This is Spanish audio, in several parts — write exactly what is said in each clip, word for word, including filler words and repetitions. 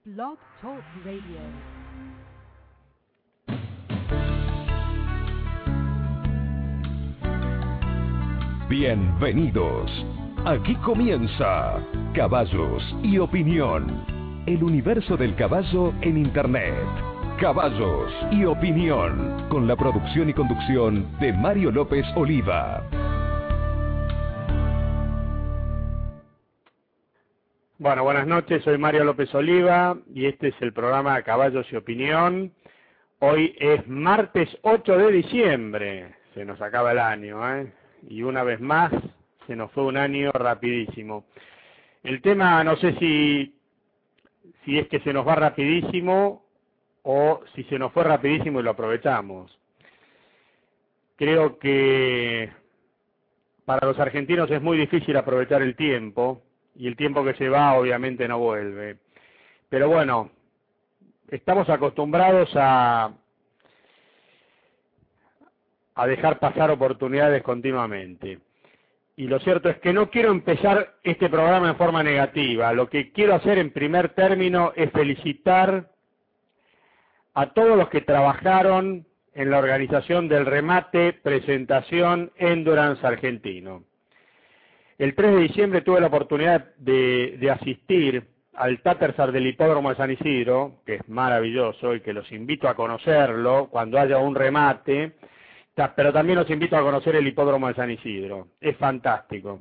Blog Talk Radio. Bienvenidos. Aquí comienza Caballos y Opinión. El universo del caballo en Internet. Caballos y Opinión. Con la producción y conducción de Mario López Oliva. Bueno, buenas noches, soy Mario López Oliva y este es el programa Caballos y Opinión. Hoy es martes ocho de diciembre, se nos acaba el año, ¿eh? Y una vez más se nos fue un año rapidísimo. El tema, no sé si, si es que se nos va rapidísimo o si se nos fue rapidísimo y lo aprovechamos. Creo que para los argentinos es muy difícil aprovechar el tiempo. Y el tiempo que se va obviamente no vuelve. Pero bueno, estamos acostumbrados a, a dejar pasar oportunidades continuamente. Y lo cierto es que no quiero empezar este programa en forma negativa. Lo que quiero hacer en primer término es felicitar a todos los que trabajaron en la organización del remate presentación Endurance Argentino. El tres de diciembre tuve la oportunidad de, de asistir al Tattersall del Hipódromo de San Isidro, que es maravilloso y que los invito a conocerlo cuando haya un remate, pero también los invito a conocer el Hipódromo de San Isidro, es fantástico.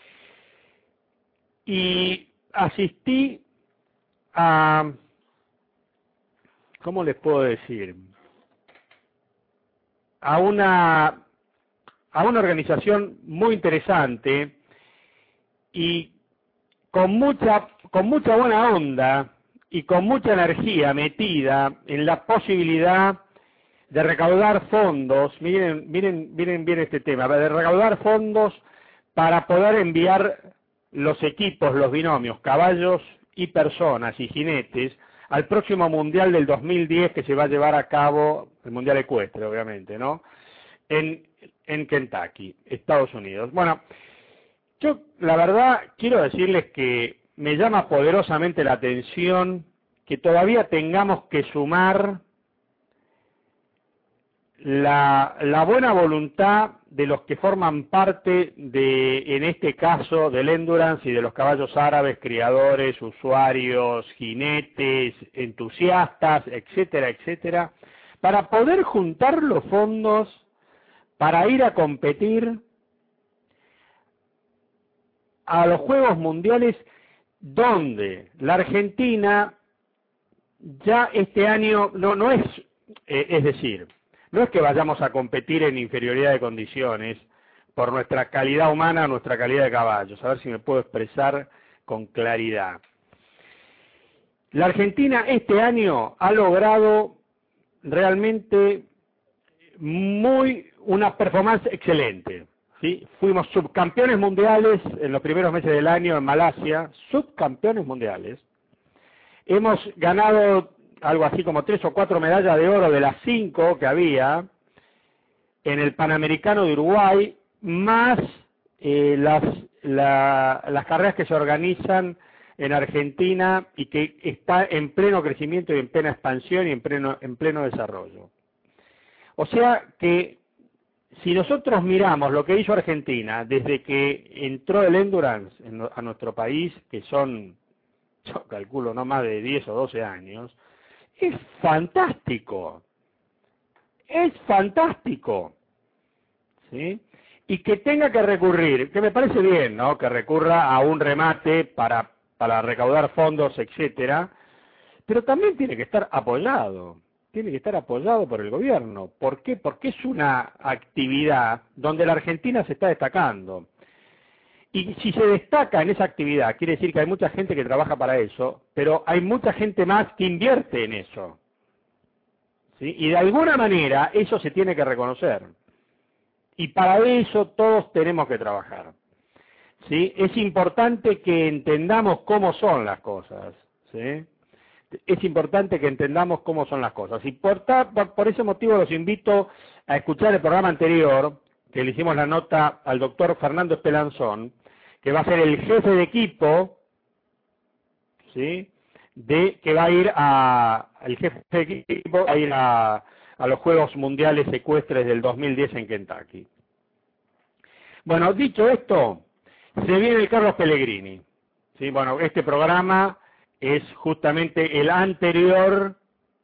Y asistí a, ¿cómo les puedo decir? A una, a una organización muy interesante, y con mucha, con mucha buena onda y con mucha energía metida en la posibilidad de recaudar fondos, miren, miren, miren bien este tema, de recaudar fondos para poder enviar los equipos, los binomios, caballos y personas y jinetes al próximo Mundial del dos mil diez que se va a llevar a cabo, el Mundial Ecuestre obviamente, ¿no? En, en Kentucky, Estados Unidos. Bueno, yo, la verdad, quiero decirles que me llama poderosamente la atención que todavía tengamos que sumar la, la buena voluntad de los que forman parte de, en este caso, del Endurance y de los caballos árabes, criadores, usuarios, jinetes, entusiastas, etcétera, etcétera, para poder juntar los fondos para ir a competir a los Juegos Mundiales, donde la Argentina ya este año no no es, eh, es decir, no es que vayamos a competir en inferioridad de condiciones por nuestra calidad humana, nuestra calidad de caballos, a ver si me puedo expresar con claridad. La Argentina este año ha logrado realmente muy una performance excelente. ¿Sí? Fuimos subcampeones mundiales en los primeros meses del año en Malasia, subcampeones mundiales. Hemos ganado algo así como tres o cuatro medallas de oro de las cinco que había en el Panamericano de Uruguay, más eh, las, la, las carreras que se organizan en Argentina y que está en pleno crecimiento y en plena expansión y en pleno, en pleno desarrollo. O sea que si nosotros miramos lo que hizo Argentina desde que entró el Endurance en, a nuestro país, que son, yo calculo, no más de diez o doce años, es fantástico. Es fantástico. ¿Sí? Y que tenga que recurrir, que me parece bien, ¿no? Que recurra a un remate para, para recaudar fondos, etcétera, pero también tiene que estar apoyado. Tiene que estar apoyado por el gobierno. ¿Por qué? Porque es una actividad donde la Argentina se está destacando. Y si se destaca en esa actividad, quiere decir que hay mucha gente que trabaja para eso, pero hay mucha gente más que invierte en eso. ¿Sí? Y de alguna manera eso se tiene que reconocer. Y para eso todos tenemos que trabajar. ¿Sí? Es importante que entendamos cómo son las cosas. ¿Sí? Es importante que entendamos cómo son las cosas. Y por, por, por ese motivo los invito a escuchar el programa anterior, que le hicimos la nota al doctor Fernando Espelanzón, que va a ser el jefe de equipo, ¿sí?, de que va a ir a, el jefe de equipo va a ir a, a los Juegos Mundiales Ecuestres del dos mil diez en Kentucky. Bueno, dicho esto, se viene el Carlos Pellegrini. Sí, bueno, este programa es justamente el anterior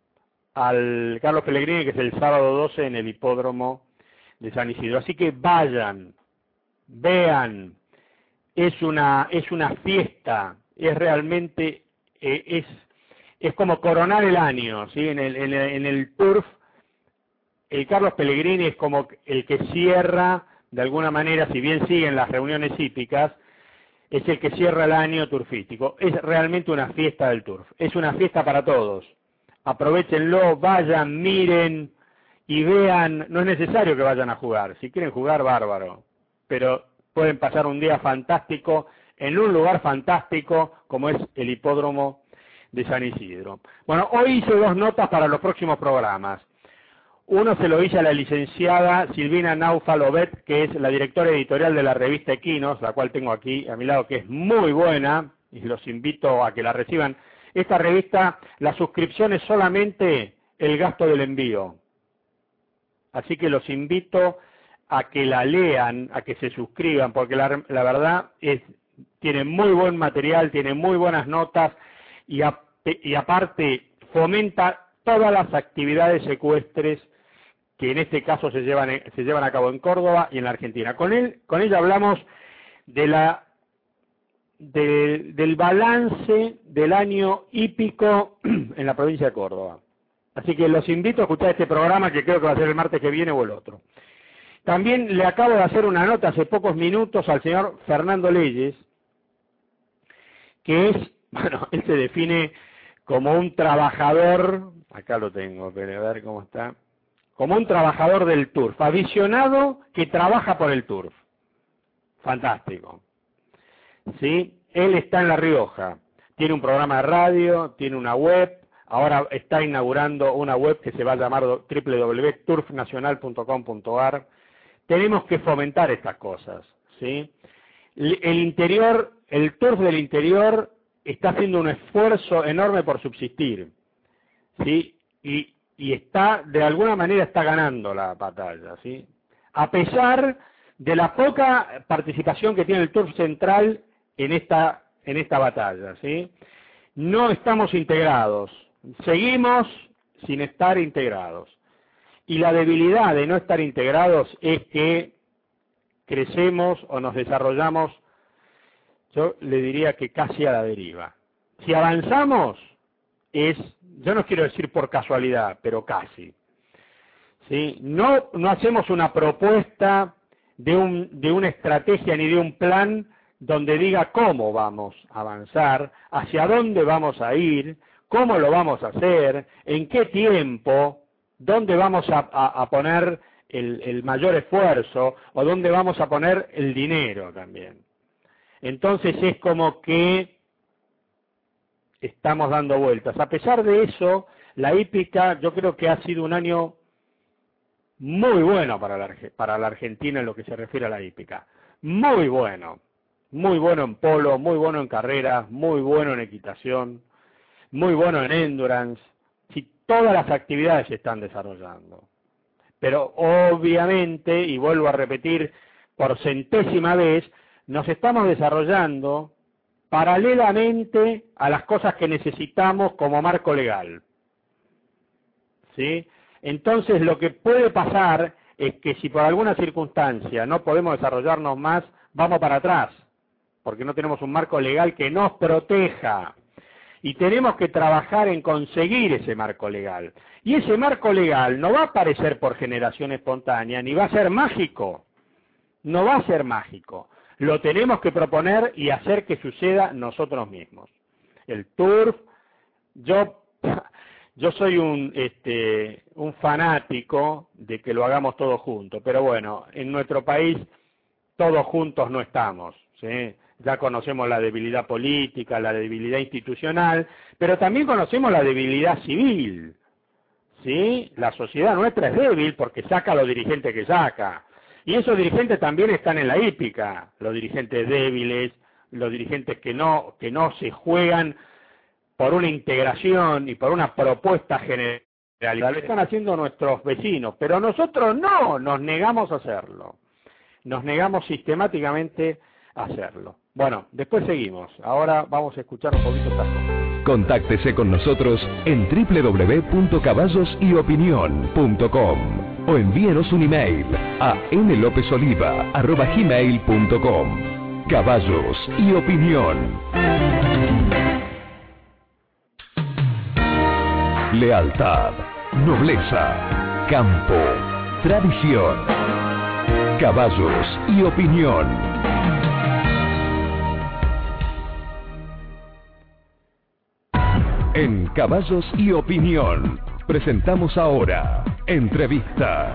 al Carlos Pellegrini, que es el sábado doce en el hipódromo de San Isidro. Así que vayan, vean, es una es una fiesta, es realmente eh, es es como coronar el año, ¿sí? En el en el, en el turf, el Carlos Pellegrini es como el que cierra de alguna manera, si bien siguen las reuniones hípicas, es el que cierra el año turfístico. Es realmente una fiesta del turf, es una fiesta para todos. Aprovechenlo, vayan, miren y vean. No es necesario que vayan a jugar, si quieren jugar, bárbaro, pero pueden pasar un día fantástico en un lugar fantástico como es el hipódromo de San Isidro. Bueno, hoy hice dos notas para los próximos programas. Uno se lo hice a la licenciada Silvina Naufal-Obet, que es la directora editorial de la revista Equinos, la cual tengo aquí a mi lado, que es muy buena, y los invito a que la reciban. Esta revista, la suscripción es solamente el gasto del envío. Así que los invito a que la lean, a que se suscriban, porque la, la verdad es tiene muy buen material, tiene muy buenas notas, y, a, y aparte fomenta todas las actividades ecuestres que en este caso se llevan, se llevan a cabo en Córdoba y en la Argentina. Con él, con ella hablamos de la, de, del balance del año hípico en la provincia de Córdoba. Así que los invito a escuchar este programa, que creo que va a ser el martes que viene o el otro. También le acabo de hacer una nota hace pocos minutos al señor Fernando Leyes, que es, bueno, él se define como un trabajador, acá lo tengo, pero a ver cómo está, como un trabajador del turf, aficionado que trabaja por el turf. Fantástico. ¿Sí? Él está en La Rioja, tiene un programa de radio, tiene una web, ahora está inaugurando una web que se va a llamar doble u doble u doble u punto turf nacional punto com punto a r. Tenemos que fomentar estas cosas, ¿sí? El interior, el turf del interior está haciendo un esfuerzo enorme por subsistir, ¿sí? Y, y está, de alguna manera, está ganando la batalla, ¿sí? A pesar de la poca participación que tiene el turf central en esta, en esta batalla, ¿sí? No estamos integrados, seguimos sin estar integrados. Y la debilidad de no estar integrados es que crecemos o nos desarrollamos, yo le diría que casi a la deriva. Si avanzamos, es, yo no quiero decir por casualidad, pero casi. ¿Sí? No, no hacemos una propuesta de, un, de una estrategia ni de un plan donde diga cómo vamos a avanzar, hacia dónde vamos a ir, cómo lo vamos a hacer, en qué tiempo, dónde vamos a, a, a poner el, el mayor esfuerzo o dónde vamos a poner el dinero también. Entonces es como que estamos dando vueltas. A pesar de eso, la hípica yo creo que ha sido un año muy bueno para la, para la Argentina en lo que se refiere a la hípica. Muy bueno. Muy bueno en polo, muy bueno en carreras, muy bueno en equitación, muy bueno en endurance. Si todas las actividades se están desarrollando. Pero obviamente, y vuelvo a repetir por centésima vez, nos estamos desarrollando paralelamente a las cosas que necesitamos como marco legal. ¿Sí? Entonces lo que puede pasar es que si por alguna circunstancia no podemos desarrollarnos más, vamos para atrás, porque no tenemos un marco legal que nos proteja. Y tenemos que trabajar en conseguir ese marco legal. Y ese marco legal no va a aparecer por generación espontánea, ni va a ser mágico. No va a ser mágico. Lo tenemos que proponer y hacer que suceda nosotros mismos. El turf, yo, yo soy un, este, un fanático de que lo hagamos todos juntos, pero bueno, en nuestro país todos juntos no estamos, ¿sí? Ya conocemos la debilidad política, la debilidad institucional, pero también conocemos la debilidad civil, ¿sí? La sociedad nuestra es débil porque saca a los dirigentes que saca. Y esos dirigentes también están en la hípica, los dirigentes débiles, los dirigentes que no, que no se juegan por una integración y por una propuesta general. Lo están haciendo nuestros vecinos, pero nosotros no, nos negamos a hacerlo. Nos negamos sistemáticamente a hacerlo. Bueno, después seguimos. Ahora vamos a escuchar un poquito estas cosas. Contáctese con nosotros en doble u doble u doble u punto caballos y opinión punto com o envíenos un email a n lopez oliva arroba gmail punto com. Caballos y Opinión. Lealtad, nobleza, campo, tradición. Caballos y Opinión. En Caballos y Opinión presentamos ahora Entrevista.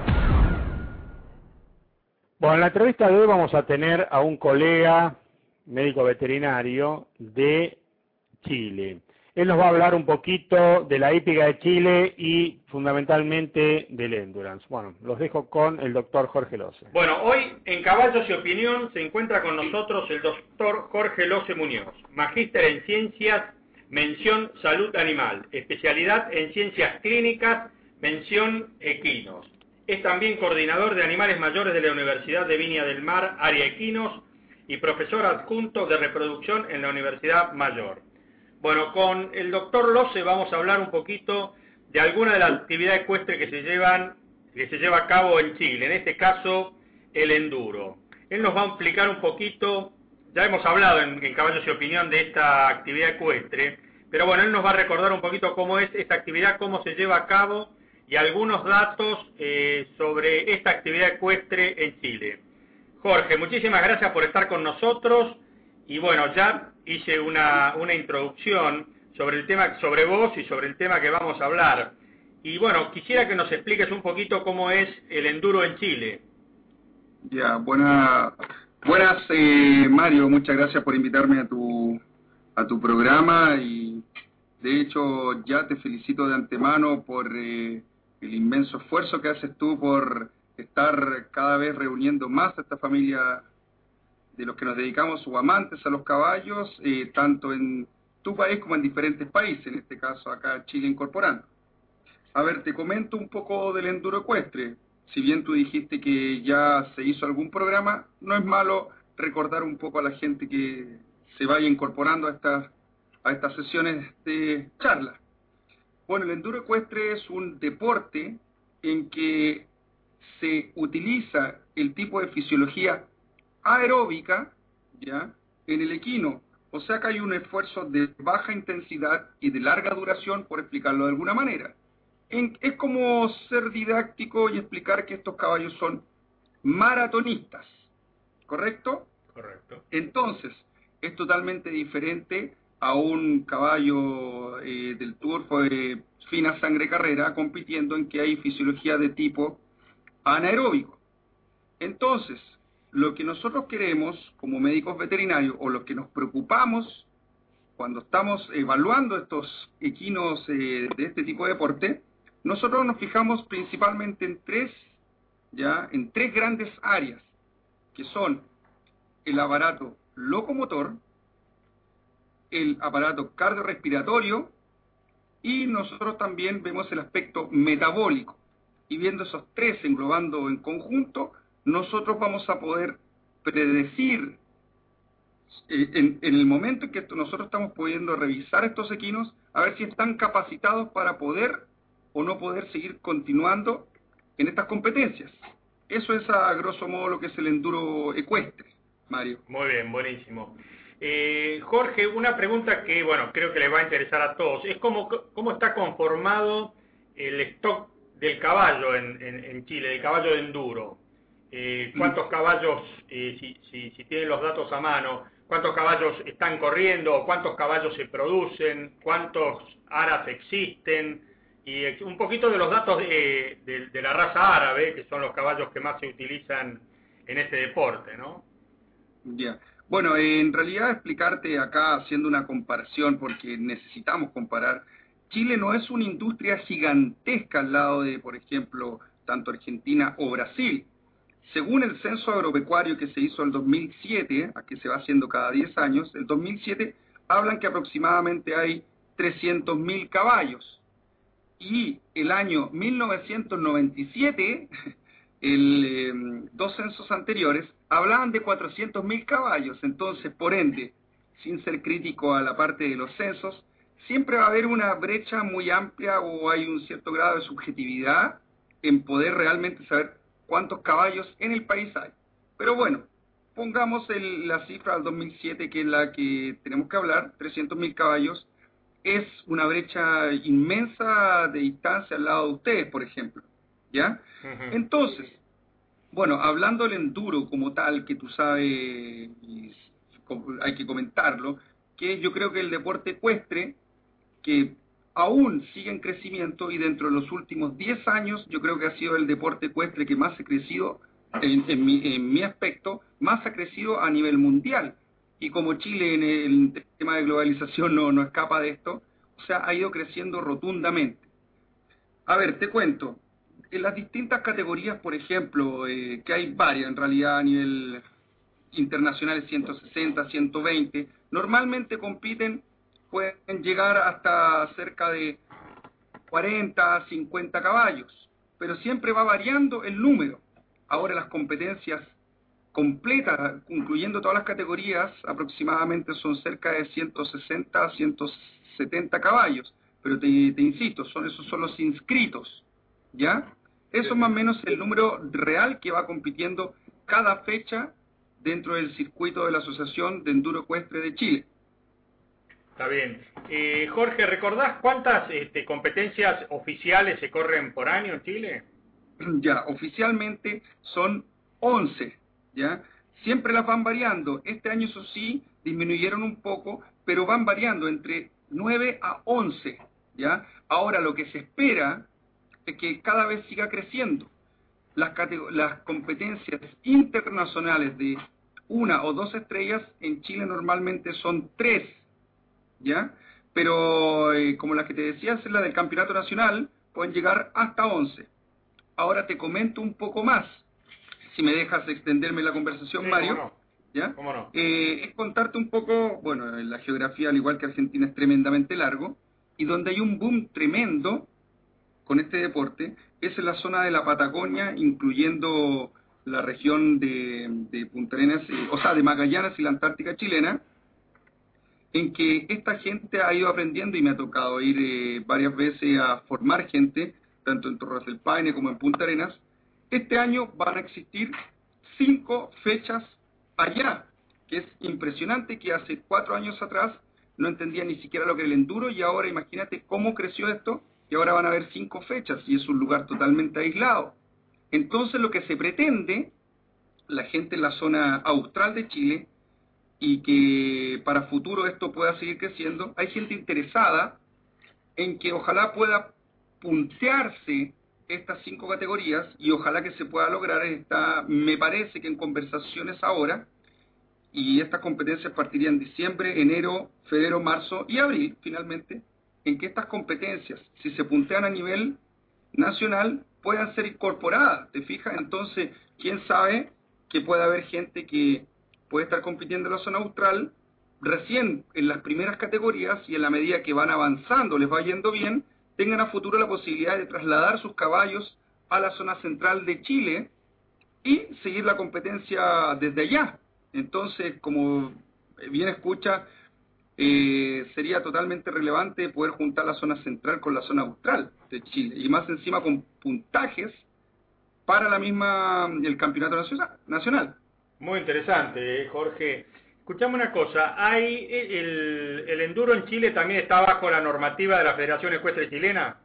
Bueno, en la entrevista de hoy vamos a tener a un colega médico veterinario de Chile. Él nos va a hablar un poquito de la hípica de Chile y fundamentalmente del endurance. Bueno, los dejo con el doctor Jorge Lose. Bueno, hoy en Caballos y Opinión se encuentra con nosotros el doctor Jorge Lose Muñoz, magíster en Ciencias, mención Salud Animal, especialidad en Ciencias Clínicas, mención Equinos. Es también coordinador de animales mayores de la Universidad de Viña del Mar, área Equinos, y profesor adjunto de reproducción en la Universidad Mayor. Bueno, con el doctor Lose vamos a hablar un poquito de algunas de las actividades ecuestres que se llevan, que se lleva a cabo en Chile, en este caso el enduro. Él nos va a explicar un poquito, ya hemos hablado en, en Caballos y Opinión de esta actividad ecuestre, pero bueno, él nos va a recordar un poquito cómo es esta actividad, cómo se lleva a cabo y algunos datos eh, sobre esta actividad ecuestre en Chile. Jorge, muchísimas gracias por estar con nosotros. Y bueno, ya hice una, una introducción sobre el tema, sobre vos y sobre el tema que vamos a hablar. Y bueno, quisiera que nos expliques un poquito cómo es el enduro en Chile. Ya, buena, buenas eh, Mario, muchas gracias por invitarme a tu, a tu programa y de hecho ya te felicito de antemano por eh, el inmenso esfuerzo que haces tú por estar cada vez reuniendo más a esta familia de los que nos dedicamos o amantes a los caballos, eh, tanto en tu país como en diferentes países, en este caso acá Chile incorporando. A ver, te comento un poco del enduro ecuestre. Si bien tú dijiste que ya se hizo algún programa, no es malo recordar un poco a la gente que se vaya incorporando a estas, a estas sesiones de charla. Bueno, el enduro ecuestre es un deporte en que se utiliza el tipo de fisiología aeróbica, ¿ya?, en el equino. O sea que hay un esfuerzo de baja intensidad y de larga duración, por explicarlo de alguna manera. En, es como ser didáctico y explicar que estos caballos son maratonistas, ¿correcto? Correcto. Entonces, es totalmente diferente a un caballo eh, del turf o de fina sangre carrera compitiendo en que hay fisiología de tipo anaeróbico. Entonces, lo que nosotros queremos como médicos veterinarios o los que nos preocupamos cuando estamos evaluando estos equinos eh, de este tipo de deporte, nosotros nos fijamos principalmente en tres, ya, en tres grandes áreas, que son el aparato locomotor, el aparato cardiorrespiratorio y nosotros también vemos el aspecto metabólico. Y viendo esos tres englobando en conjunto, nosotros vamos a poder predecir eh, en, en el momento en que esto, nosotros estamos pudiendo revisar estos equinos, a ver si están capacitados para poder o no poder seguir continuando en estas competencias. Eso es a grosso modo lo que es el enduro ecuestre, Mario. Muy bien, buenísimo. Eh, Jorge, una pregunta que, bueno, creo que les va a interesar a todos. Es cómo, cómo está conformado el stock del caballo en, en, en Chile, del caballo de enduro. Eh, ¿Cuántos caballos, eh, si, si, si tienen los datos a mano, cuántos caballos están corriendo, cuántos caballos se producen, cuántos aras existen? Y un poquito de los datos de, de, de la raza árabe, que son los caballos que más se utilizan en este deporte, ¿no? Ya. Bueno, en realidad explicarte acá haciendo una comparación, porque necesitamos comparar, Chile no es una industria gigantesca al lado de, por ejemplo, tanto Argentina o Brasil. Según el censo agropecuario que se hizo en el dos mil siete, a que se va haciendo cada diez años, el dos mil siete hablan que aproximadamente hay trescientos mil caballos. Y el año mil novecientos noventa y siete, el, eh, dos censos anteriores, hablaban de cuatrocientos mil caballos. Entonces, por ende, sin ser crítico a la parte de los censos, siempre va a haber una brecha muy amplia o hay un cierto grado de subjetividad en poder realmente saber cuántos caballos en el país hay. Pero bueno, pongamos el, la cifra del dos mil siete, que es la que tenemos que hablar, trescientos mil caballos, es una brecha inmensa de distancia al lado de ustedes, por ejemplo, ¿ya? Uh-huh. Entonces, bueno, hablando del enduro como tal, que tú sabes, y hay que comentarlo, que yo creo que el deporte ecuestre, que aún sigue en crecimiento y dentro de los últimos diez años, yo creo que ha sido el deporte ecuestre que más ha crecido, en, en, mi, en mi aspecto, más ha crecido a nivel mundial. Y como Chile en el tema de globalización no, no escapa de esto, o sea, ha ido creciendo rotundamente. A ver, te cuento, en las distintas categorías, por ejemplo, eh, que hay varias en realidad a nivel internacional, ciento sesenta, ciento veinte, normalmente compiten, pueden llegar hasta cerca de cuarenta, cincuenta caballos, pero siempre va variando el número. Ahora las competencias completas, incluyendo todas las categorías, aproximadamente son cerca de ciento sesenta, ciento setenta caballos, pero te, te insisto, son esos son los inscritos, ¿ya? Eso es más o menos el número real que va compitiendo cada fecha dentro del circuito de la Asociación de Enduro Ecuestre de Chile. Está bien. Eh, Jorge, ¿recordás cuántas este, competencias oficiales se corren por año en Chile? Ya, oficialmente son once, ¿ya? Siempre las van variando. Este año, eso sí, disminuyeron un poco, pero van variando entre nueve a once, ¿ya? Ahora, lo que se espera es que cada vez siga creciendo. Las, las competencias internacionales de una o dos estrellas en Chile normalmente son tres, ¿ya? Pero eh, como la que te decía, es la del campeonato nacional, pueden llegar hasta once. Ahora te comento un poco más, si me dejas extenderme la conversación, sí, Mario. ¿Cómo no? ¿Ya? ¿Cómo no? Eh, es contarte un poco, bueno, la geografía, al igual que Argentina, es tremendamente largo, y donde hay un boom tremendo con este deporte, es en la zona de la Patagonia, incluyendo la región de, de Punta Arenas, eh, o sea, de Magallanes y la Antártica chilena, en que esta gente ha ido aprendiendo y me ha tocado ir eh, varias veces a formar gente, tanto en Torres del Paine como en Punta Arenas. Este año van a existir cinco fechas allá, que es impresionante, que hace cuatro años atrás no entendía ni siquiera lo que era el enduro y ahora imagínate cómo creció esto, y ahora van a haber cinco fechas y es un lugar totalmente aislado. Entonces lo que se pretende, la gente en la zona austral de Chile, y que para futuro esto pueda seguir creciendo, hay gente interesada en que ojalá pueda puntearse estas cinco categorías y ojalá que se pueda lograr. Está, me parece que en conversaciones ahora, y estas competencias partirían en diciembre, enero, febrero, marzo y abril finalmente, en que estas competencias, si se puntean a nivel nacional, puedan ser incorporadas, ¿te fijas? Entonces, quién sabe que pueda haber gente que puede estar compitiendo en la zona austral recién en las primeras categorías y en la medida que van avanzando, les va yendo bien, tengan a futuro la posibilidad de trasladar sus caballos a la zona central de Chile y seguir la competencia desde allá. Entonces, como bien escucha, eh, sería totalmente relevante poder juntar la zona central con la zona austral de Chile, y más encima con puntajes para la misma el campeonato nacional. Muy interesante, Jorge. Escuchame una cosa, hay el, el enduro en Chile también está bajo la normativa de la Federación Ecuestre Chilena.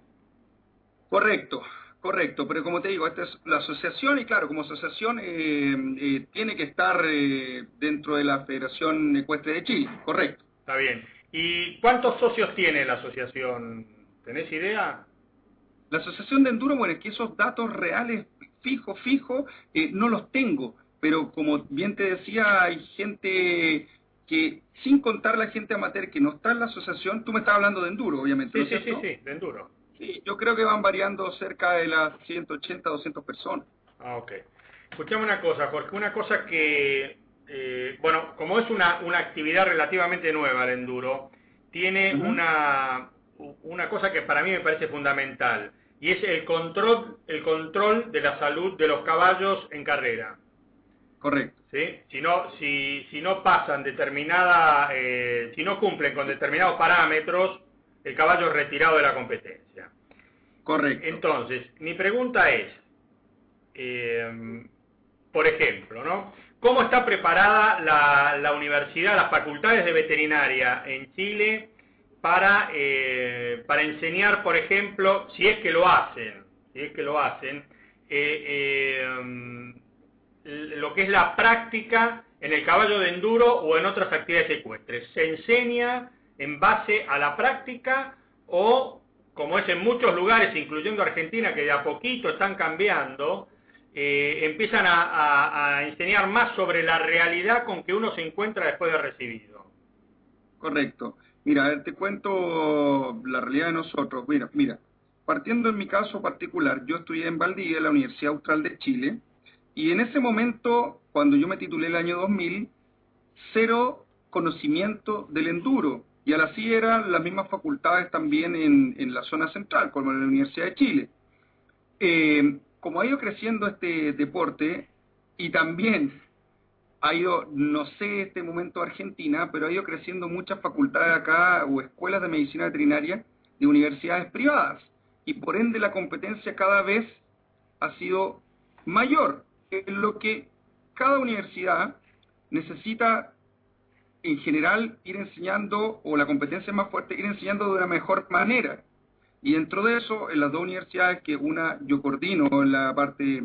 Correcto, correcto, pero como te digo, esta es la asociación y claro, como asociación eh, eh, tiene que estar eh, dentro de la Federación Ecuestre de Chile, correcto. Está bien. ¿Y cuántos socios tiene la asociación? ¿Tenés idea? La asociación de enduro, bueno, es que esos datos reales, fijo, fijo, eh, no los tengo. Pero como bien te decía, hay gente que, sin contar la gente amateur que no está en la asociación, tú me estás hablando de enduro, obviamente, sí, ¿no es sí, cierto? Sí, sí, de enduro. Sí, yo creo que van variando cerca de las ciento ochenta, doscientas personas. Ah, ok. Escuchame una cosa, Jorge, una cosa que, eh, bueno, como es una, una actividad relativamente nueva el enduro, tiene Ujú. una, una cosa que para mí me parece fundamental, y es el control, el control de la salud de los caballos en carrera. Correcto. ¿Sí? Si no, si, si no pasan determinada, eh, si no cumplen con determinados parámetros, el caballo es retirado de la competencia. Correcto. Entonces, mi pregunta es, eh, por ejemplo, ¿no? ¿Cómo está preparada la, la universidad, las facultades de veterinaria en Chile para, eh, para enseñar, por ejemplo, si es que lo hacen, si es que lo hacen, eh, eh, lo que es la práctica en el caballo de enduro o en otras actividades ecuestres? ¿Se enseña en base a la práctica o, como es en muchos lugares, incluyendo Argentina, que de a poquito están cambiando, eh, empiezan a, a, a enseñar más sobre la realidad con que uno se encuentra después de recibido? Correcto. Mira, a ver, te cuento la realidad de nosotros. Mira, mira, partiendo en mi caso particular, yo estudié en Valdivia, en la Universidad Austral de Chile, y en ese momento, cuando yo me titulé el año dos mil, cero conocimiento del enduro, y así eran las mismas facultades también en, en la zona central, como en la Universidad de Chile. Eh, como ha ido creciendo este deporte, y también ha ido, no sé este momento Argentina, pero ha ido creciendo muchas facultades acá o escuelas de medicina veterinaria de universidades privadas, y por ende la competencia cada vez ha sido mayor, en lo que cada universidad necesita en general ir enseñando, o la competencia es más fuerte, ir enseñando de una mejor manera. Y dentro de eso, en las dos universidades, que una yo coordino en la parte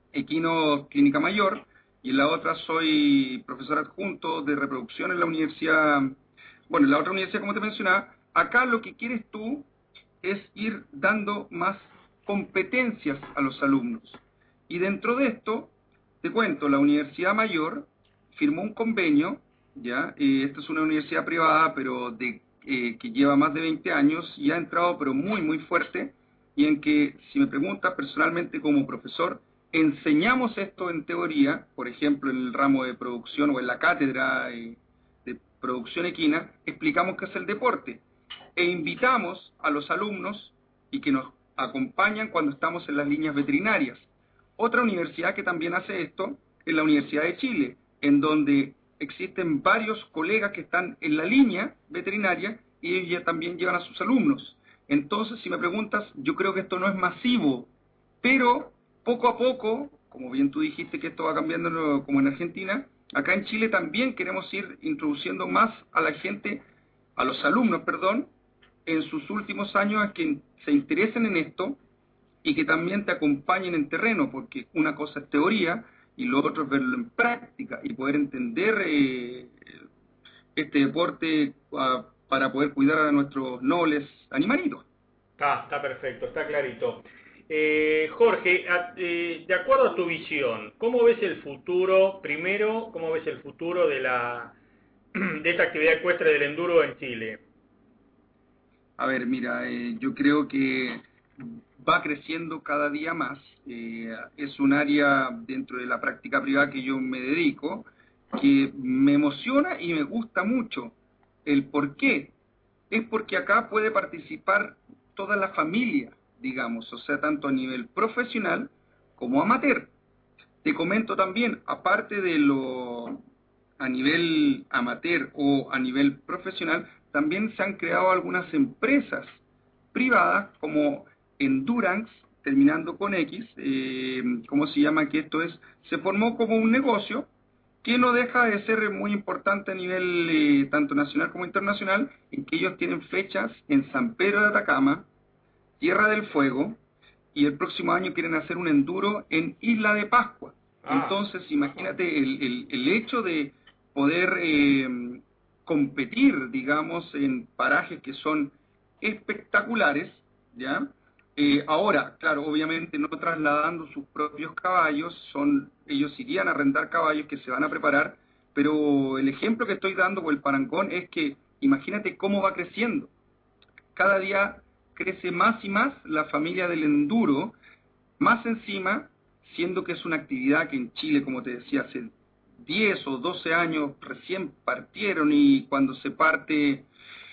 equino clínica mayor, y en la otra soy profesor adjunto de reproducción en la universidad, bueno, en la otra universidad como te mencionaba, acá lo que quieres tú es ir dando más competencias a los alumnos. Y dentro de esto, te cuento, la Universidad Mayor firmó un convenio, ya, eh, esta es una universidad privada, pero de, eh, que lleva más de veinte años y ha entrado pero muy, muy fuerte, y en que, si me preguntas personalmente como profesor, enseñamos esto en teoría, por ejemplo, en el ramo de producción o en la cátedra eh, de producción equina, explicamos qué es el deporte, e invitamos a los alumnos y que nos acompañan cuando estamos en las líneas veterinarias. Otra universidad que también hace esto es la Universidad de Chile, en donde existen varios colegas que están en la línea veterinaria y ellos ya también llevan a sus alumnos. Entonces, si me preguntas, yo creo que esto no es masivo, pero poco a poco, como bien tú dijiste que esto va cambiando como en Argentina, acá en Chile también queremos ir introduciendo más a la gente, a los alumnos, perdón, en sus últimos años a que se interesen en esto y que también te acompañen en terreno, porque una cosa es teoría y lo otro es verlo en práctica y poder entender eh, este deporte uh, para poder cuidar a nuestros nobles animalitos. Está, está perfecto, está clarito. Eh, Jorge, a, eh, de acuerdo a tu visión, ¿cómo ves el futuro, primero, cómo ves el futuro de la de esta actividad ecuestre del enduro en Chile? A ver, mira, eh, yo creo que va creciendo cada día más. Eh, es un área dentro de la práctica privada que yo me dedico, que me emociona y me gusta mucho. ¿El por qué? Es porque acá puede participar toda la familia, digamos, o sea, tanto a nivel profesional como amateur. Te comento también, aparte de lo a nivel amateur o a nivel profesional, también se han creado algunas empresas privadas como Endurance, terminando con X, eh, ¿cómo se llama? Que esto es, se formó como un negocio que no deja de ser muy importante a nivel eh, tanto nacional como internacional, en que ellos tienen fechas en San Pedro de Atacama, Tierra del Fuego, y el próximo año quieren hacer un enduro en Isla de Pascua. Ah. Entonces, imagínate el, el, el hecho de poder eh, competir, digamos, en parajes que son espectaculares, ¿ya? Eh, ahora, claro, obviamente no trasladando sus propios caballos, son ellos irían a arrendar caballos que se van a preparar, pero el ejemplo que estoy dando por el parangón es que imagínate cómo va creciendo. Cada día crece más y más la familia del enduro, más encima, siendo que es una actividad que en Chile, como te decía, hace diez o doce años recién partieron, y cuando se parte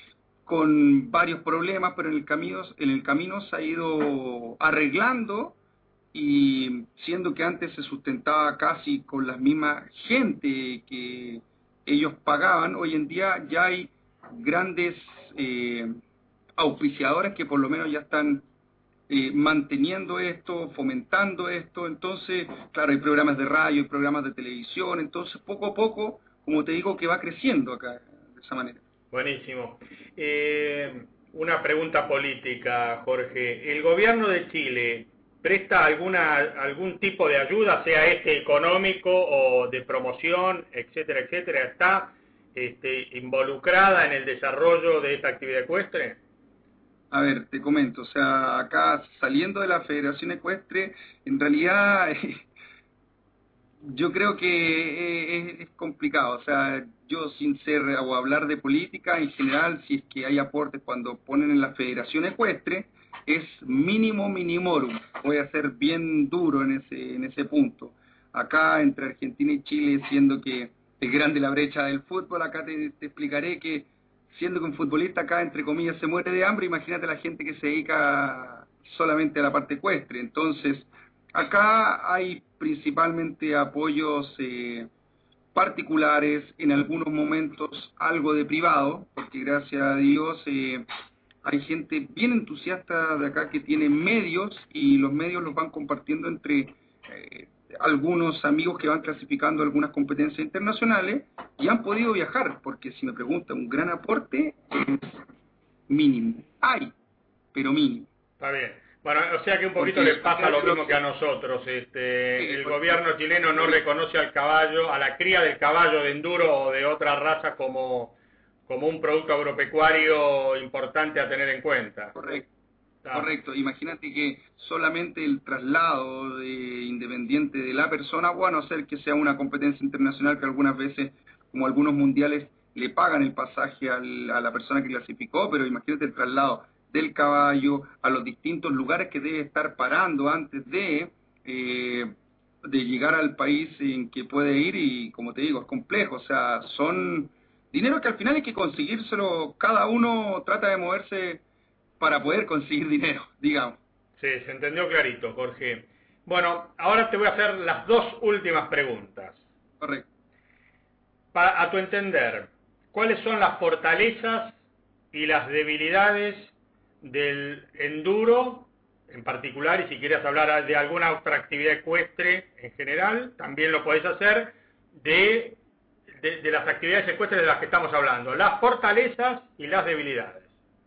con varios problemas, pero en el camino, en el camino se ha ido arreglando, y siendo que antes se sustentaba casi con la misma gente que ellos pagaban, hoy en día ya hay grandes eh, auspiciadores que por lo menos ya están eh, manteniendo esto, fomentando esto. Entonces, claro, hay programas de radio, hay programas de televisión, entonces poco a poco, como te digo, que va creciendo acá de esa manera. Buenísimo. Eh, una pregunta política, Jorge. ¿El gobierno de Chile presta alguna algún tipo de ayuda, sea este económico o de promoción, etcétera, etcétera? ¿Está este, involucrada en el desarrollo de esta actividad ecuestre? A ver, te comento, o sea, acá saliendo de la Federación Ecuestre, en realidad yo creo que es, es complicado, o sea, yo sin ser o hablar de política, en general, si es que hay aportes cuando ponen en la Federación Ecuestre, es mínimo minimorum. Voy a ser bien duro en ese, en ese punto. Acá entre Argentina y Chile, siendo que es grande la brecha del fútbol, acá te, te explicaré que siendo que un futbolista acá, entre comillas, se muere de hambre, imagínate la gente que se dedica solamente a la parte ecuestre. Entonces, acá hay principalmente apoyos eh, particulares, en algunos momentos algo de privado, porque gracias a Dios eh, hay gente bien entusiasta de acá que tiene medios, y los medios los van compartiendo entre eh, algunos amigos que van clasificando algunas competencias internacionales y han podido viajar, porque si me preguntan, un gran aporte es mínimo. Hay, pero mínimo. Está bien. Bueno, o sea que un poquito Porque le pasa lo mismo que a nosotros. Este, sí, el porque, gobierno chileno no reconoce al caballo, a la cría del caballo de enduro o de otra raza como, como un producto agropecuario importante a tener en cuenta. Correcto. Ah. Correcto, imagínate que solamente el traslado de independiente de la persona, bueno, a no ser que sea una competencia internacional que algunas veces, como algunos mundiales, le pagan el pasaje al, a la persona que clasificó, pero imagínate el traslado del caballo a los distintos lugares que debe estar parando antes de, eh, de llegar al país en que puede ir, y como te digo, es complejo, o sea, son dinero que al final hay que conseguírselo, cada uno trata de moverse para poder conseguir dinero, digamos. Sí, se entendió clarito, Jorge. Bueno, ahora te voy a hacer las dos últimas preguntas. Correcto. Para, a tu entender, ¿cuáles son las fortalezas y las debilidades del enduro en particular? Y si quieres hablar de alguna otra actividad ecuestre en general, también lo podés hacer, de, de, de las actividades ecuestres de las que estamos hablando. Las fortalezas y las debilidades.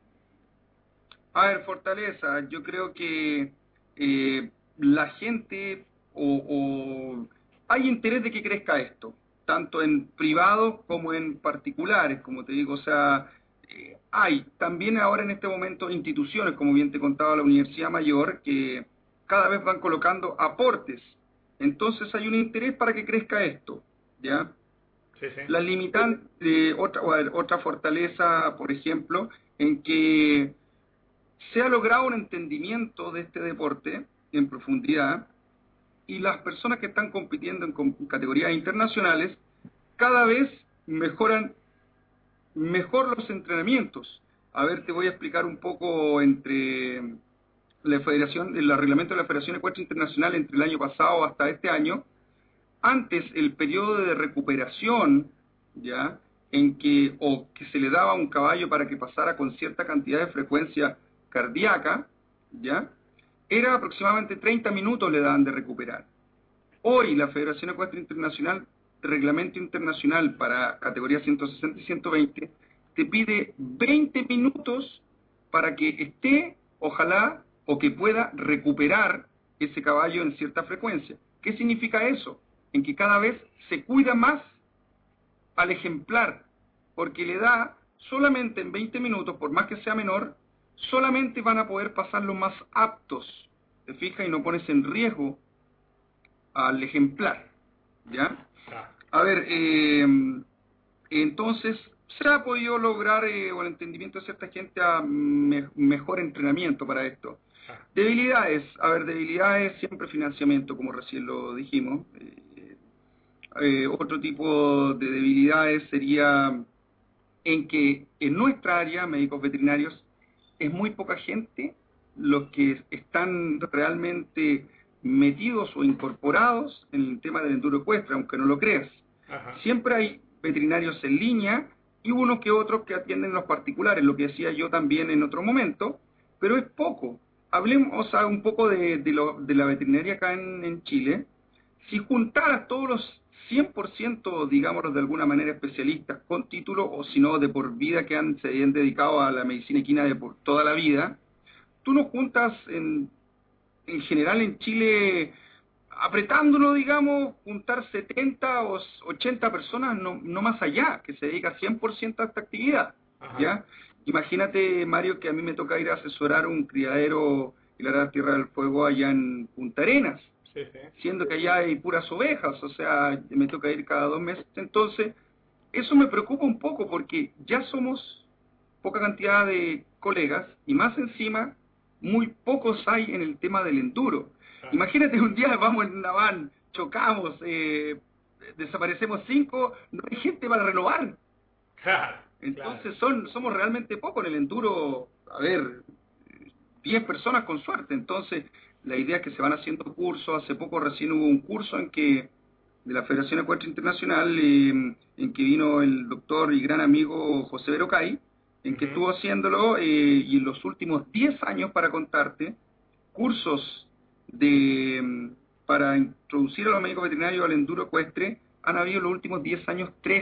A ver, fortaleza, yo creo que eh, la gente o, o hay interés de que crezca esto, tanto en privados como en particulares, como te digo, o sea, eh, hay también ahora en este momento instituciones, como bien te contaba la Universidad Mayor, que cada vez van colocando aportes, entonces hay un interés para que crezca esto, ¿ya? Sí, sí. La limitante, eh, otra, otra fortaleza, por ejemplo, en que se ha logrado un entendimiento de este deporte en profundidad, y las personas que están compitiendo en categorías internacionales cada vez mejoran mejor los entrenamientos. A ver, te voy a explicar un poco entre la Federación, el reglamento de la Federación Ecuestre Internacional entre el año pasado hasta este año. Antes, el periodo de recuperación, ya, en que o que se le daba a un caballo para que pasara con cierta cantidad de frecuencia cardíaca, ya, era aproximadamente treinta minutos le daban de recuperar. Hoy la Federación Ecuestre Internacional, reglamento internacional para categorías ciento sesenta y ciento veinte, te pide veinte minutos para que esté, ojalá, o que pueda recuperar ese caballo en cierta frecuencia. ¿Qué significa eso? En que cada vez se cuida más al ejemplar, porque le da solamente en veinte minutos, por más que sea menor, solamente van a poder pasar los más aptos, ¿te fijas? Y no pones en riesgo al ejemplar, ¿ya? A ver, eh, entonces se ha podido lograr eh, o el entendimiento de cierta gente a me, mejor entrenamiento para esto. Debilidades, a ver, debilidades siempre financiamiento, como recién lo dijimos. Eh, eh, otro tipo de debilidades sería en que en nuestra área, médicos veterinarios, es muy poca gente los que están realmente metidos o incorporados en el tema del enduro ecuestre, aunque no lo creas. Ajá. Siempre hay veterinarios en línea y unos que otros que atienden los particulares, lo que decía yo también en otro momento, pero es poco. Hablemos o sea, un poco de, de, lo, de la veterinaria acá en, en Chile. Si juntaras todos los cien por ciento, digámoslo de alguna manera, especialistas con título, o si no, de por vida, que han, se han dedicado a la medicina equina de por toda la vida, tú no juntas en, en general en Chile, apretándolo, digamos, juntar setenta o ochenta personas, no, no más allá, que se dedica cien por ciento a esta actividad. Ajá. ¿Ya? Imagínate, Mario, que a mí me toca ir a asesorar un criadero y la Tierra del Fuego allá en Punta Arenas. Sí, sí. Siendo que allá hay puras ovejas, o sea, me toca ir cada dos meses. Entonces, eso me preocupa un poco porque ya somos poca cantidad de colegas y más encima, muy pocos hay en el tema del enduro. Ah. Imagínate, un día vamos en una van, chocamos, eh, desaparecemos cinco, no hay gente para renovar. Claro, entonces claro. son somos realmente pocos en el enduro, a ver, diez personas con suerte. Entonces, la idea es que se van haciendo cursos. Hace poco recién hubo un curso en que de la Federación Ecuestre Internacional, eh, en que vino el doctor y gran amigo José Berocay, en que uh-huh. estuvo haciéndolo, eh, y en los últimos diez años, para contarte, cursos de para introducir a los médicos veterinarios al enduro ecuestre, han habido en los últimos diez años tres,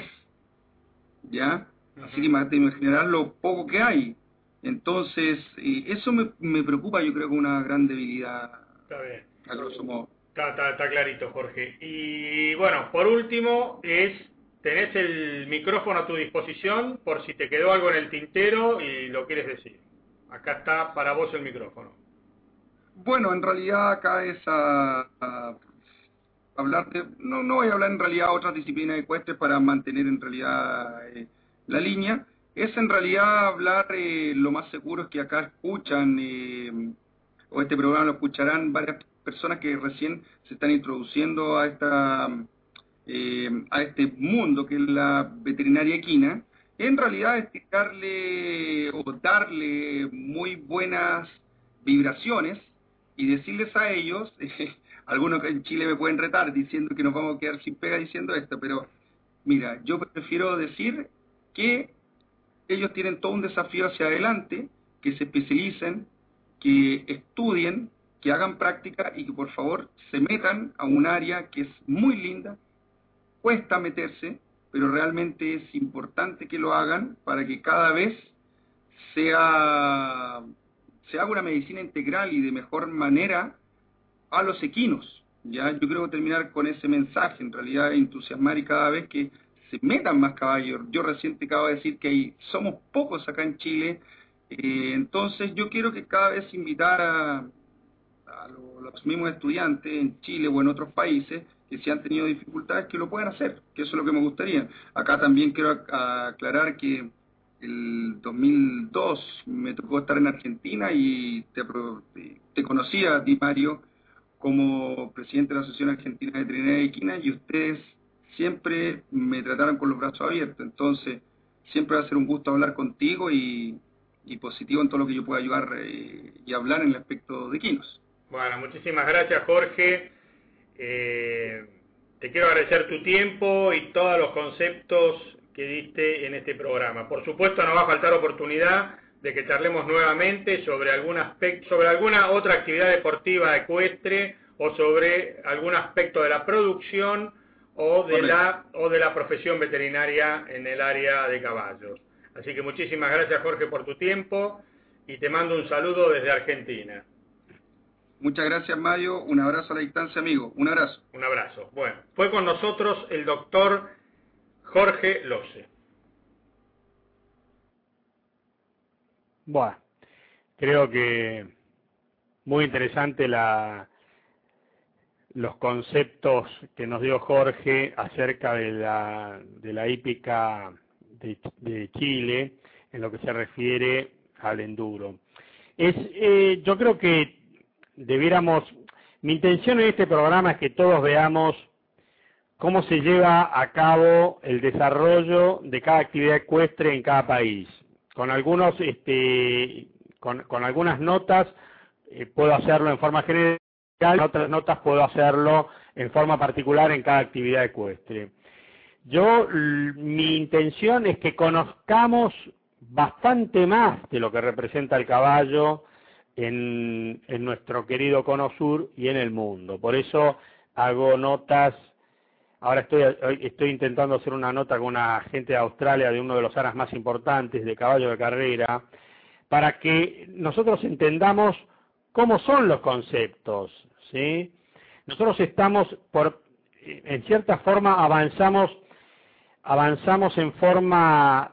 ¿ya? Uh-huh. Así que te imaginarás lo poco que hay. Entonces, eh, eso me, me preocupa, yo creo que una gran debilidad. Está bien. A grosso modo. Está, está, está clarito, Jorge. Y bueno, por último, es tenés el micrófono a tu disposición por si te quedó algo en el tintero y lo quieres decir. Acá está para vos el micrófono. Bueno, en realidad acá es a, a hablar de... No, no voy a hablar en realidad de otras disciplinas ecuestres para mantener en realidad eh, la línea. Es en realidad hablar, eh, lo más seguro es que acá escuchan, eh, o este programa lo escucharán varias personas que recién se están introduciendo a esta eh, a este mundo que es la veterinaria equina. En realidad es darle o darle muy buenas vibraciones y decirles a ellos, eh, algunos que en Chile me pueden retar diciendo que nos vamos a quedar sin pega diciendo esto, pero mira, yo prefiero decir que ellos tienen todo un desafío hacia adelante, que se especialicen, que estudien, que hagan práctica y que por favor se metan a un área que es muy linda, cuesta meterse, pero realmente es importante que lo hagan para que cada vez sea, se haga una medicina integral y de mejor manera a los equinos. Ya, yo creo que terminar con ese mensaje, en realidad entusiasmar y cada vez que se metan más caballos. Yo recién te acabo de decir que hay, somos pocos acá en Chile, eh, entonces yo quiero que cada vez invitar a, a los mismos estudiantes en Chile o en otros países que si han tenido dificultades que lo puedan hacer, que eso es lo que me gustaría. Acá también quiero aclarar que el dos mil dos me tocó estar en Argentina y te, te conocía a ti, Mario, como presidente de la Asociación Argentina de Veterinaria Equina, y ustedes siempre me trataron con los brazos abiertos. Entonces, siempre va a ser un gusto hablar contigo y, y positivo en todo lo que yo pueda ayudar eh, y hablar en el aspecto de equinos. Bueno, muchísimas gracias, Jorge. Eh, te quiero agradecer tu tiempo y todos los conceptos que diste en este programa. Por supuesto, no va a faltar oportunidad de que charlemos nuevamente sobre algún aspecto, sobre alguna otra actividad deportiva ecuestre o sobre algún aspecto de la producción o de la o de la profesión veterinaria en el área de caballos. Así que muchísimas gracias, Jorge, por tu tiempo y te mando un saludo desde Argentina. Muchas gracias, Mario. Un abrazo a la distancia, amigo. Un abrazo. Un abrazo. Bueno, fue con nosotros el doctor Jorge Loce. Bueno, creo que muy interesante la los conceptos que nos dio Jorge acerca de la de la hípica de, de Chile en lo que se refiere al enduro. Es eh, yo creo que debiéramos, mi intención en este programa es que todos veamos cómo se lleva a cabo el desarrollo de cada actividad ecuestre en cada país. Con algunos, este, con, con algunas notas eh, puedo hacerlo en forma general, en otras notas puedo hacerlo en forma particular en cada actividad ecuestre. Yo, mi intención es que conozcamos bastante más de lo que representa el caballo en, en nuestro querido Cono Sur y en el mundo. Por eso hago notas, ahora estoy, estoy intentando hacer una nota con una gente de Australia de uno de los aras más importantes de caballo de carrera, para que nosotros entendamos cómo son los conceptos, ¿sí? Nosotros estamos, por, en cierta forma, avanzamos avanzamos en forma,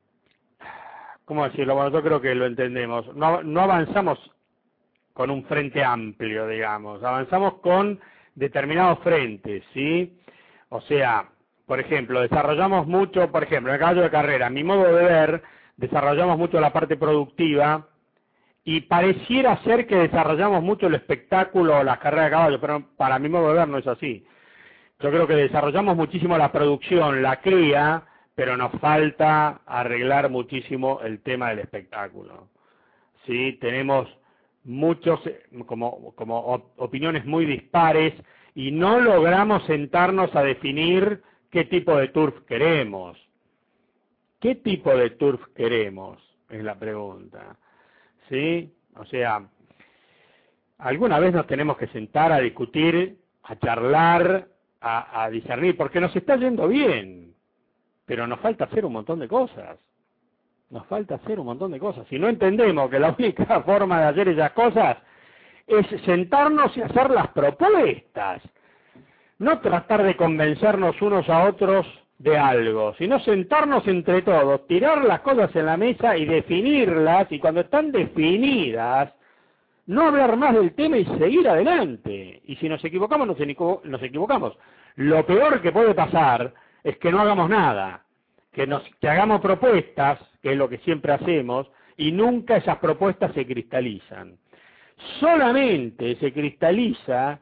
¿cómo decirlo? Bueno, yo creo que lo entendemos. No, no avanzamos con un frente amplio, digamos. Avanzamos con determinados frentes, ¿sí? O sea, por ejemplo, desarrollamos mucho, por ejemplo, en el caballo de carrera, a mi modo de ver, desarrollamos mucho la parte productiva y pareciera ser que desarrollamos mucho el espectáculo o las carreras de caballo, pero para mi modo de ver no es así. Yo creo que desarrollamos muchísimo la producción, la cría, pero nos falta arreglar muchísimo el tema del espectáculo. Sí, tenemos muchos, como, como opiniones muy dispares, y no logramos sentarnos a definir qué tipo de turf queremos. ¿Qué tipo de turf queremos? Es la pregunta. ¿Sí? O sea, alguna vez nos tenemos que sentar a discutir, a charlar, A, a discernir, porque nos está yendo bien, pero nos falta hacer un montón de cosas, nos falta hacer un montón de cosas. Si no entendemos que la única forma de hacer esas cosas es sentarnos y hacer las propuestas, no tratar de convencernos unos a otros de algo, sino sentarnos entre todos, tirar las cosas en la mesa y definirlas, y cuando están definidas, no hablar más del tema y seguir adelante. Y si nos equivocamos, nos, nos equivocamos. Lo peor que puede pasar es que no hagamos nada, que, nos, que hagamos propuestas, que es lo que siempre hacemos, y nunca esas propuestas se cristalizan. Solamente se cristaliza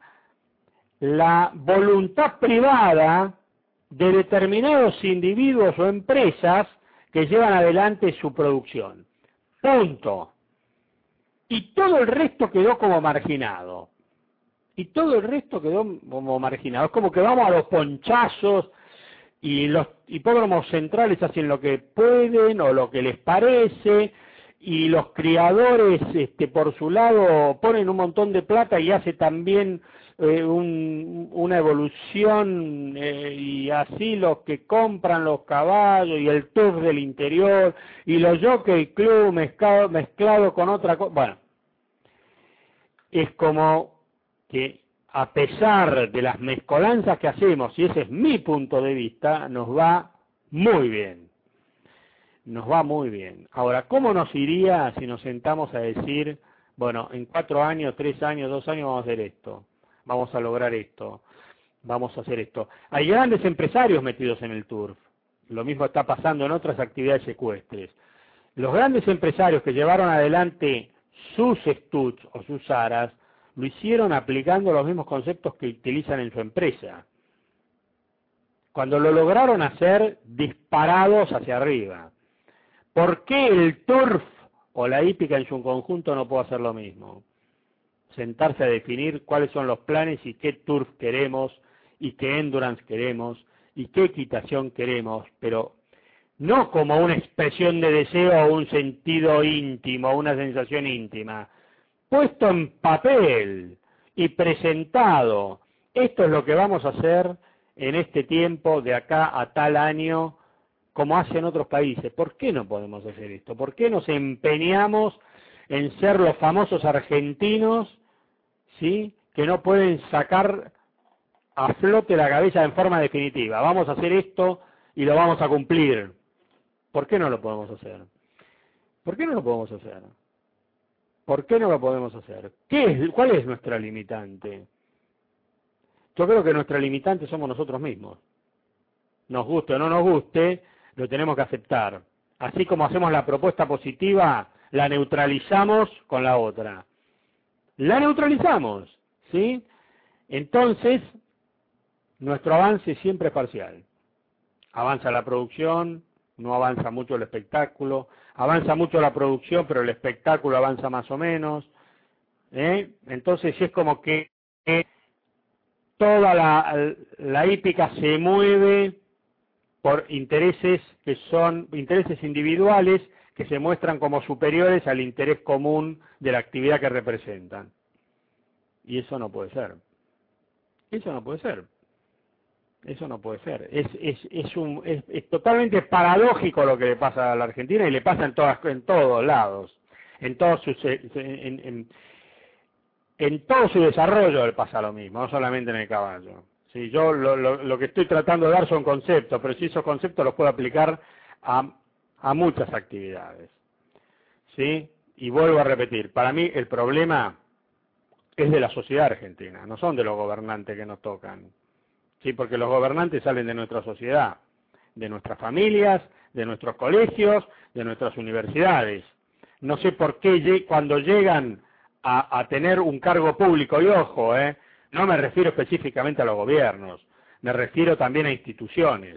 la voluntad privada de determinados individuos o empresas que llevan adelante su producción. Punto. Y todo el resto quedó como marginado. Y todo el resto quedó como marginado. Es como que vamos a los ponchazos y los hipódromos centrales hacen lo que pueden o lo que les parece, y los criadores, este, por su lado, ponen un montón de plata y hace también eh, un, una evolución, eh, y así los que compran los caballos y el tour del interior y los Jockey Club mezclado, mezclado con otra cosa. Bueno, es como que a pesar de las mezcolanzas que hacemos, y ese es mi punto de vista, nos va muy bien. Nos va muy bien. Ahora, ¿cómo nos iría si nos sentamos a decir, bueno, en cuatro años, tres años, dos años vamos a hacer esto, vamos a lograr esto, vamos a hacer esto? Hay grandes empresarios metidos en el turf. Lo mismo está pasando en otras actividades ecuestres. Los grandes empresarios que llevaron adelante sus studs o sus aras, lo hicieron aplicando los mismos conceptos que utilizan en su empresa. Cuando lo lograron hacer, disparados hacia arriba. ¿Por qué el turf o la hípica en su conjunto no puede hacer lo mismo? Sentarse a definir cuáles son los planes y qué turf queremos, y qué endurance queremos, y qué equitación queremos, pero no como una expresión de deseo o un sentido íntimo, una sensación íntima. Puesto en papel y presentado, esto es lo que vamos a hacer en este tiempo, de acá a tal año, como hacen otros países. ¿Por qué no podemos hacer esto? ¿Por qué nos empeñamos en ser los famosos argentinos, sí, que no pueden sacar a flote la cabeza en forma definitiva? Vamos a hacer esto y lo vamos a cumplir. ¿Por qué no lo podemos hacer? ¿Por qué no lo podemos hacer? ¿Por qué no lo podemos hacer? ¿Qué es, cuál es nuestra limitante? Yo creo que nuestra limitante somos nosotros mismos. Nos guste o no nos guste, lo tenemos que aceptar. Así como hacemos la propuesta positiva, la neutralizamos con la otra. La neutralizamos, ¿sí? Entonces, nuestro avance siempre es parcial. Avanza la producción, no avanza mucho el espectáculo, avanza mucho la producción, pero el espectáculo avanza más o menos. ¿eh? Entonces es como que eh, toda la, la hípica se mueve por intereses que son intereses individuales que se muestran como superiores al interés común de la actividad que representan. Y eso no puede ser. Eso no puede ser. Eso no puede ser. Es, es, es, un, es, es totalmente paradójico lo que le pasa a la Argentina y le pasa en, todas, en todos lados. En, todos sus, en, en, en todo su desarrollo le pasa lo mismo, no solamente en el caballo. Sí, yo lo, lo, lo que estoy tratando de dar son conceptos, pero si esos conceptos los puedo aplicar a, a muchas actividades. ¿Sí? Y vuelvo a repetir, para mí el problema es de la sociedad argentina, no son de los gobernantes que nos tocan. Sí, porque los gobernantes salen de nuestra sociedad, de nuestras familias, de nuestros colegios, de nuestras universidades. No sé por qué cuando llegan a, a tener un cargo público, y ojo, eh, no me refiero específicamente a los gobiernos, me refiero también a instituciones,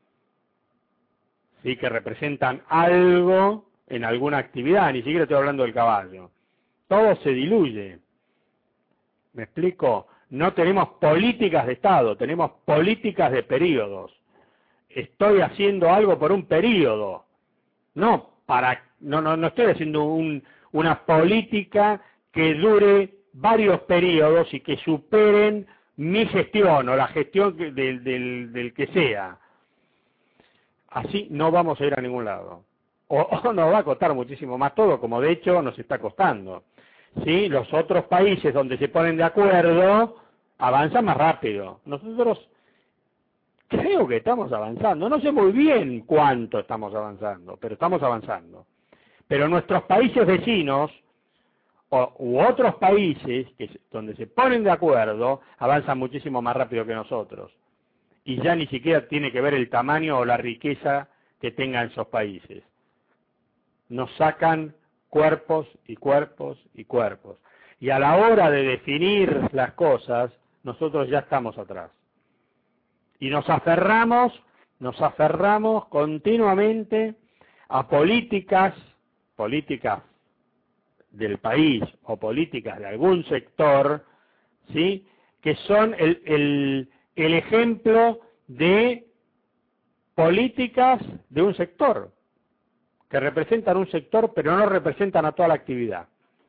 sí, que representan algo en alguna actividad, ni siquiera estoy hablando del caballo. Todo se diluye. ¿Me explico? No tenemos políticas de Estado, tenemos políticas de períodos. Estoy haciendo algo por un período. No, para, no, no, no estoy haciendo un, una política que dure varios periodos y que superen mi gestión o la gestión del, del, del que sea. Así no vamos a ir a ningún lado. O, o nos va a costar muchísimo más todo, como de hecho nos está costando. ¿Sí? Los otros países donde se ponen de acuerdo avanzan más rápido. Nosotros creo que estamos avanzando. No sé muy bien cuánto estamos avanzando, pero estamos avanzando. Pero nuestros países vecinos o, u otros países que donde se ponen de acuerdo avanzan muchísimo más rápido que nosotros. Y ya ni siquiera tiene que ver el tamaño o la riqueza que tengan esos países. Nos sacan cuerpos y cuerpos y cuerpos. Y a la hora de definir las cosas, nosotros ya estamos atrás. Y nos aferramos, nos aferramos continuamente a políticas, políticas del país o políticas de algún sector, ¿sí? Que son el, el, el ejemplo de políticas de un sector, que representan un sector pero no representan a toda la actividad.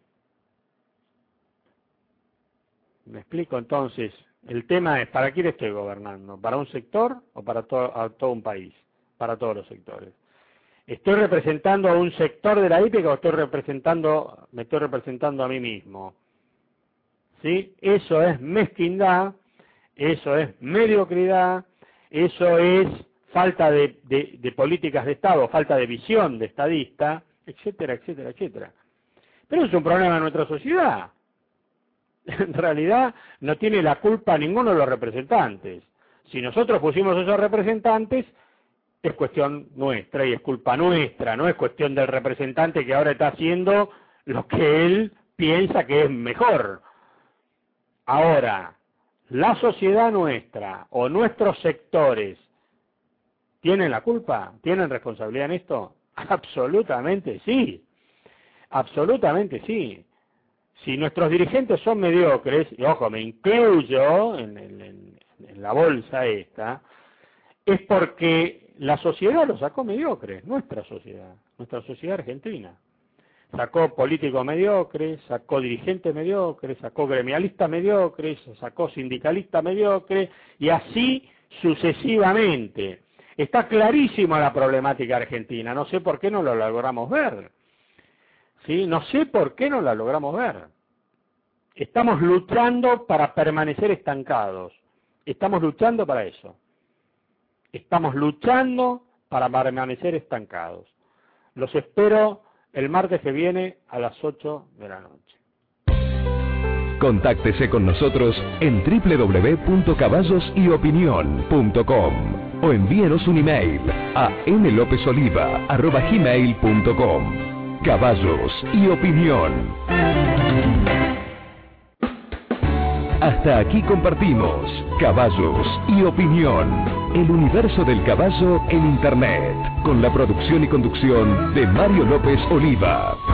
¿Me explico? Entonces, el tema es, ¿para quién estoy gobernando? ¿Para un sector o para todo, a todo un país? Para todos los sectores. ¿Estoy representando a un sector de la hípica o estoy representando, me estoy representando a mí mismo? ¿Sí? Eso es mezquindad, eso es mediocridad, eso es falta de, de, de políticas de Estado, falta de visión de estadista, etcétera, etcétera, etcétera. Pero es un problema de nuestra sociedad. En realidad no tiene la culpa ninguno de los representantes. Si nosotros pusimos esos representantes, es cuestión nuestra y es culpa nuestra, no es cuestión del representante que ahora está haciendo lo que él piensa que es mejor. Ahora, la sociedad nuestra o nuestros sectores, ¿tienen la culpa? ¿Tienen responsabilidad en esto? Absolutamente sí. Absolutamente sí. Si nuestros dirigentes son mediocres, y ojo, me incluyo en, el, en, en la bolsa esta, es porque la sociedad lo sacó mediocre, nuestra sociedad, nuestra sociedad argentina. Sacó políticos mediocres, sacó dirigentes mediocres, sacó gremialistas mediocres, sacó sindicalistas mediocres, y así sucesivamente. Está clarísima la problemática argentina, no sé por qué no lo logramos ver. ¿Sí? No sé por qué no la logramos ver. Estamos luchando para permanecer estancados. Estamos luchando para eso. Estamos luchando para permanecer estancados. Los espero el martes que viene a las ocho de la noche. Contáctese con nosotros en doble u doble u doble u punto caballos y opinión punto com o envíenos un email a m lopez oliva arroba gmail punto com. Caballos y opinión. Hasta aquí compartimos Caballos y Opinión, el universo del caballo en Internet, con la producción y conducción de Mario López Oliva.